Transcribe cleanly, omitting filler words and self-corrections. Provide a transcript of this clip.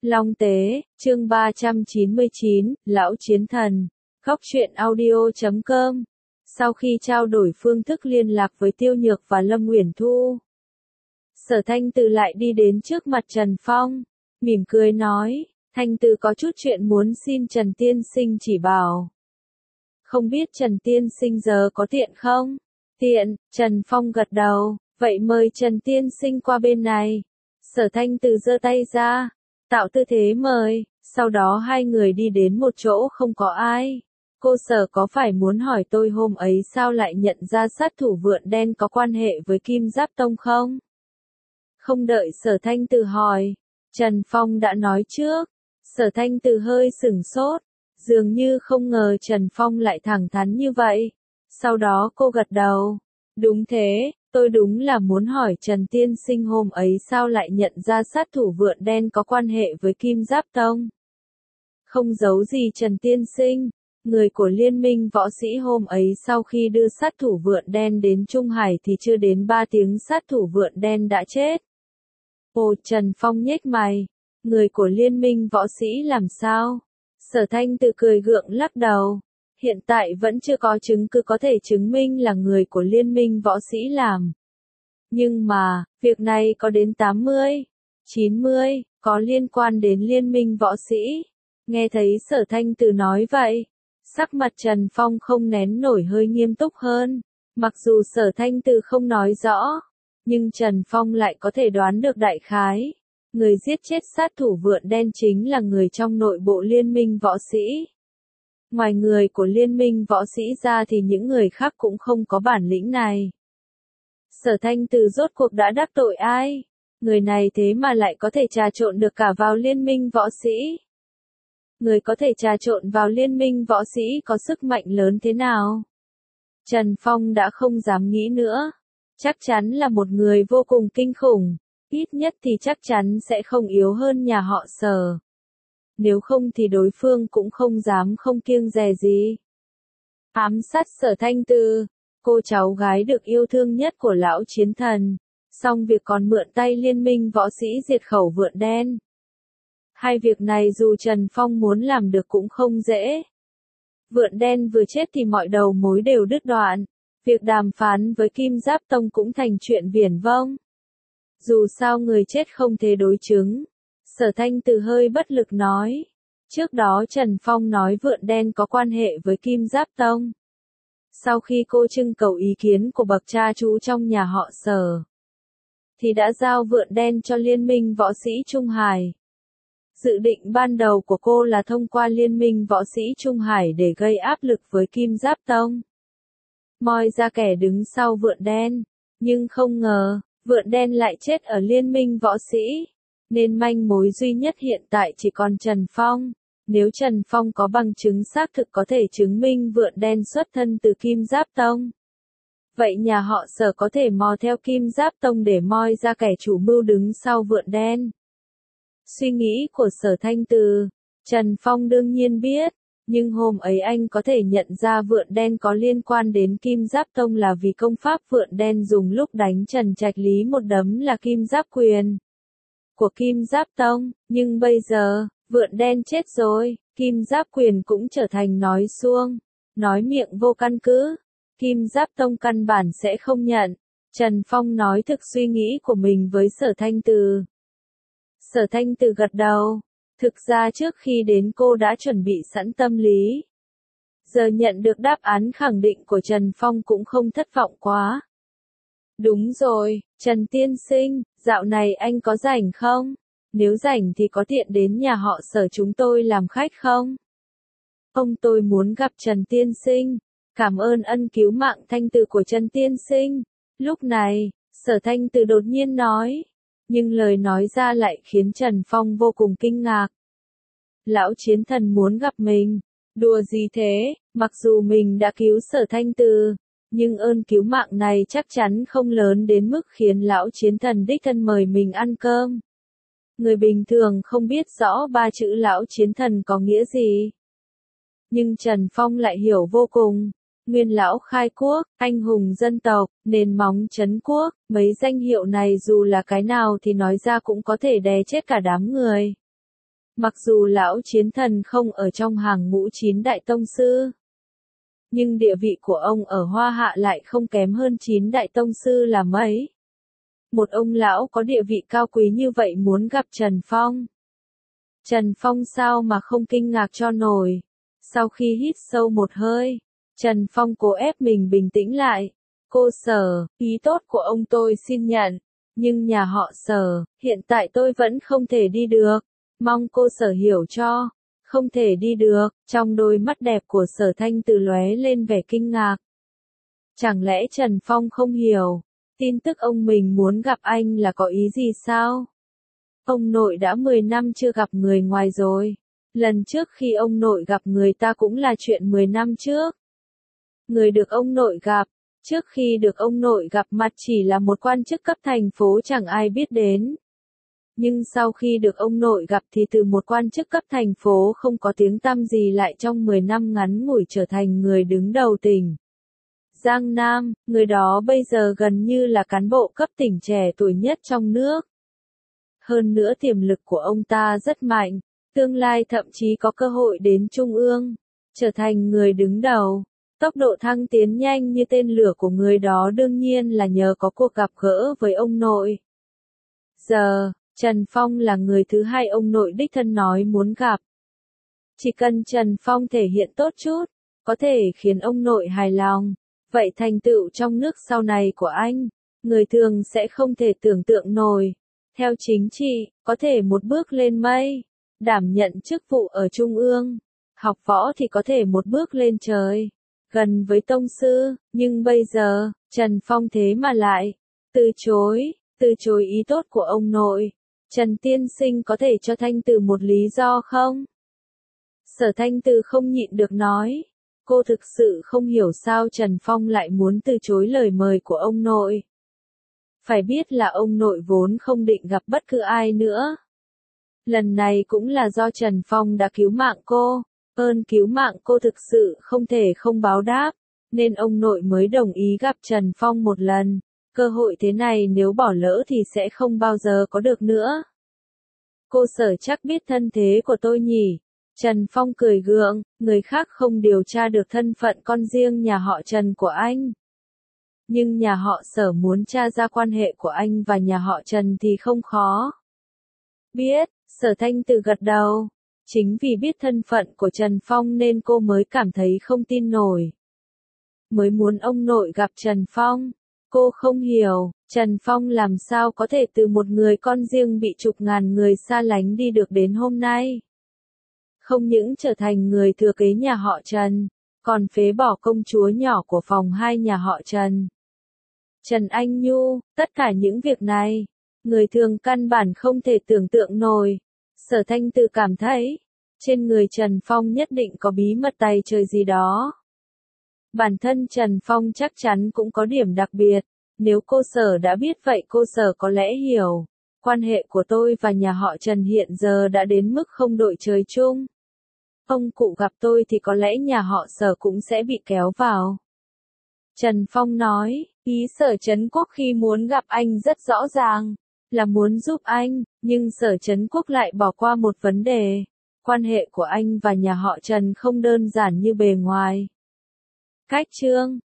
Long Tế, chương 399, Lão Chiến Thần, Góc truyện audio.com. Sau khi trao đổi phương thức liên lạc với Tiêu Nhược và Lâm Uyển Thu, Sở Thanh Từ lại đi đến trước mặt Trần Phong, mỉm cười nói, Thanh Từ có chút chuyện muốn xin Trần Tiên Sinh chỉ bảo. Không biết Trần Tiên Sinh giờ có tiện không? Tiện, Trần Phong gật đầu, vậy mời Trần Tiên Sinh qua bên này. Sở Thanh Từ giơ tay ra, tạo tư thế mời, sau đó hai người đi đến một chỗ không có ai. Cô Sở có phải muốn hỏi tôi hôm ấy sao lại nhận ra sát thủ vượn đen có quan hệ với Kim Giáp Tông không? Không đợi Sở Thanh Từ hỏi, Trần Phong đã nói trước. Sở Thanh Từ hơi sửng sốt, dường như không ngờ Trần Phong lại thẳng thắn như vậy. Sau đó cô gật đầu, đúng thế, tôi đúng là muốn hỏi Trần Tiên Sinh hôm ấy sao lại nhận ra sát thủ vượn đen có quan hệ với Kim Giáp Tông. Không giấu gì Trần Tiên Sinh, người của Liên minh võ sĩ hôm ấy sau khi đưa sát thủ vượn đen đến Trung Hải thì chưa đến 3 tiếng sát thủ vượn đen đã chết. Ồ, Trần Phong nhếch mày, người của Liên minh võ sĩ làm sao? Sở Thanh Từ cười gượng lắc đầu. Hiện tại vẫn chưa có chứng cứ có thể chứng minh là người của Liên minh võ sĩ làm. Nhưng mà, việc này có đến 80, 90, có liên quan đến Liên minh võ sĩ. Nghe thấy Sở Thanh Từ nói vậy, sắc mặt Trần Phong không nén nổi hơi nghiêm túc hơn. Mặc dù Sở Thanh Từ không nói rõ, nhưng Trần Phong lại có thể đoán được đại khái. Người giết chết sát thủ vượn đen chính là người trong nội bộ Liên minh võ sĩ. Ngoài người của Liên minh võ sĩ ra thì những người khác cũng không có bản lĩnh này. Sở Thanh Từ rốt cuộc đã đắc tội ai? Người này thế mà lại có thể trà trộn được cả vào Liên minh võ sĩ. Người có thể trà trộn vào Liên minh võ sĩ có sức mạnh lớn thế nào? Trần Phong đã không dám nghĩ nữa. Chắc chắn là một người vô cùng kinh khủng. Ít nhất thì chắc chắn sẽ không yếu hơn nhà họ Sở. Nếu không thì đối phương cũng không dám không kiêng dè gì. Ám sát Sở Thanh Từ, cô cháu gái được yêu thương nhất của Lão Chiến Thần, xong việc còn mượn tay Liên minh võ sĩ diệt khẩu vượn đen. Hai việc này dù Trần Phong muốn làm được cũng không dễ. Vượn đen vừa chết thì mọi đầu mối đều đứt đoạn. Việc đàm phán với Kim Giáp Tông cũng thành chuyện viển vông. Dù sao người chết không thể đối chứng. Sở Thanh Từ hơi bất lực nói. Trước đó Trần Phong nói vượn đen có quan hệ với Kim Giáp Tông. Sau khi cô trưng cầu ý kiến của bậc cha chú trong nhà họ Sở, thì đã giao vượn đen cho Liên minh võ sĩ Trung Hải. Dự định ban đầu của cô là thông qua Liên minh võ sĩ Trung Hải để gây áp lực với Kim Giáp Tông. Moi ra kẻ đứng sau vượn đen. Nhưng không ngờ, vượn đen lại chết ở Liên minh võ sĩ. Nên manh mối duy nhất hiện tại chỉ còn Trần Phong. Nếu Trần Phong có bằng chứng xác thực có thể chứng minh vượn đen xuất thân từ Kim Giáp Tông, vậy nhà họ Sở có thể mò theo Kim Giáp Tông để moi ra kẻ chủ mưu đứng sau vượn đen. Suy nghĩ của Sở Thanh Từ, Trần Phong đương nhiên biết, nhưng hôm ấy anh có thể nhận ra vượn đen có liên quan đến Kim Giáp Tông là vì công pháp vượn đen dùng lúc đánh Trần Trạch Lý một đấm là Kim Giáp Quyền của Kim Giáp Tông, nhưng bây giờ, vượn đen chết rồi, Kim Giáp Quyền cũng trở thành nói suông, nói miệng vô căn cứ. Kim Giáp Tông căn bản sẽ không nhận. Trần Phong nói thực suy nghĩ của mình với Sở Thanh Từ. Sở Thanh Từ gật đầu. Thực ra trước khi đến cô đã chuẩn bị sẵn tâm lý. Giờ nhận được đáp án khẳng định của Trần Phong cũng không thất vọng quá. Đúng rồi, Trần Tiên Sinh, dạo này anh có rảnh không? Nếu rảnh thì có tiện đến nhà họ Sở chúng tôi làm khách không? Ông tôi muốn gặp Trần Tiên Sinh. Cảm ơn ân cứu mạng Thanh Từ của Trần Tiên Sinh. Lúc này, Sở Thanh Từ đột nhiên nói. Nhưng lời nói ra lại khiến Trần Phong vô cùng kinh ngạc. Lão Chiến Thần muốn gặp mình. Đùa gì thế, mặc dù mình đã cứu Sở Thanh Từ, nhưng ơn cứu mạng này chắc chắn không lớn đến mức khiến Lão Chiến Thần đích thân mời mình ăn cơm. Người bình thường không biết rõ ba chữ Lão Chiến Thần có nghĩa gì. Nhưng Trần Phong lại hiểu vô cùng. Nguyên lão khai quốc, anh hùng dân tộc, nền móng trấn quốc, mấy danh hiệu này dù là cái nào thì nói ra cũng có thể đè chết cả đám người. Mặc dù lão chiến thần không ở trong hàng ngũ 9 đại tông sư, nhưng địa vị của ông ở Hoa Hạ lại không kém hơn 9 đại tông sư là mấy. Một ông lão có địa vị cao quý như vậy muốn gặp Trần Phong. Trần Phong sao mà không kinh ngạc cho nổi. Sau khi hít sâu một hơi, Trần Phong cố ép mình bình tĩnh lại. Cô Sở, ý tốt của ông tôi xin nhận, nhưng nhà họ Sở, hiện tại tôi vẫn không thể đi được. Mong cô Sở hiểu cho. Không thể đi được, trong đôi mắt đẹp của Sở Thanh Từ lóe lên vẻ kinh ngạc. Chẳng lẽ Trần Phong không hiểu, tin tức ông mình muốn gặp anh là có ý gì sao? Ông nội đã 10 năm chưa gặp người ngoài rồi. Lần trước khi ông nội gặp người ta cũng là chuyện 10 năm trước. Người được ông nội gặp, trước khi được ông nội gặp mặt chỉ là một quan chức cấp thành phố chẳng ai biết đến. Nhưng sau khi được ông nội gặp thì từ một quan chức cấp thành phố không có tiếng tăm gì lại trong 10 năm ngắn ngủi trở thành người đứng đầu tỉnh Giang Nam, người đó bây giờ gần như là cán bộ cấp tỉnh trẻ tuổi nhất trong nước. Hơn nữa tiềm lực của ông ta rất mạnh, tương lai thậm chí có cơ hội đến Trung ương, trở thành người đứng đầu. Tốc độ thăng tiến nhanh như tên lửa của người đó đương nhiên là nhờ có cuộc gặp gỡ với ông nội. Giờ, Trần Phong là người thứ hai ông nội đích thân nói muốn gặp. Chỉ cần Trần Phong thể hiện tốt chút, có thể khiến ông nội hài lòng, vậy thành tựu trong nước sau này của anh, người thường sẽ không thể tưởng tượng nổi. Theo chính trị, có thể một bước lên mây, đảm nhận chức vụ ở Trung ương, học võ thì có thể một bước lên trời, gần với tông sư, nhưng bây giờ, Trần Phong thế mà lại từ chối ý tốt của ông nội. Trần tiên sinh có thể cho Thanh Từ một lý do không? Sở Thanh Từ không nhịn được nói. Cô thực sự không hiểu sao Trần Phong lại muốn từ chối lời mời của ông nội. Phải biết là ông nội vốn không định gặp bất cứ ai nữa. Lần này cũng là do Trần Phong đã cứu mạng cô. Ơn cứu mạng cô thực sự không thể không báo đáp, nên ông nội mới đồng ý gặp Trần Phong một lần. Cơ hội thế này nếu bỏ lỡ thì sẽ không bao giờ có được nữa. Cô Sở chắc biết thân thế của tôi nhỉ? Trần Phong cười gượng, người khác không điều tra được thân phận con riêng nhà họ Trần của anh. Nhưng nhà họ Sở muốn tra ra quan hệ của anh và nhà họ Trần thì không khó. Biết, Sở Thanh Từ gật đầu. Chính vì biết thân phận của Trần Phong nên cô mới cảm thấy không tin nổi. Mới muốn ông nội gặp Trần Phong. Cô không hiểu, Trần Phong làm sao có thể từ một người con riêng bị chục ngàn người xa lánh đi được đến hôm nay. Không những trở thành người thừa kế nhà họ Trần, còn phế bỏ công chúa nhỏ của phòng 2 nhà họ Trần. Trần Anh Nhu, tất cả những việc này, người thường căn bản không thể tưởng tượng nổi. Sở Thanh Từ cảm thấy, trên người Trần Phong nhất định có bí mật tày trời gì đó. Bản thân Trần Phong chắc chắn cũng có điểm đặc biệt, nếu cô Sở đã biết vậy cô Sở có lẽ hiểu. Quan hệ của tôi và nhà họ Trần hiện giờ đã đến mức không đội trời chung. Ông cụ gặp tôi thì có lẽ nhà họ Sở cũng sẽ bị kéo vào. Trần Phong nói, ý Sở Trấn Quốc khi muốn gặp anh rất rõ ràng, là muốn giúp anh, nhưng Sở Trấn Quốc lại bỏ qua một vấn đề. Quan hệ của anh và nhà họ Trần không đơn giản như bề ngoài. Cách trương,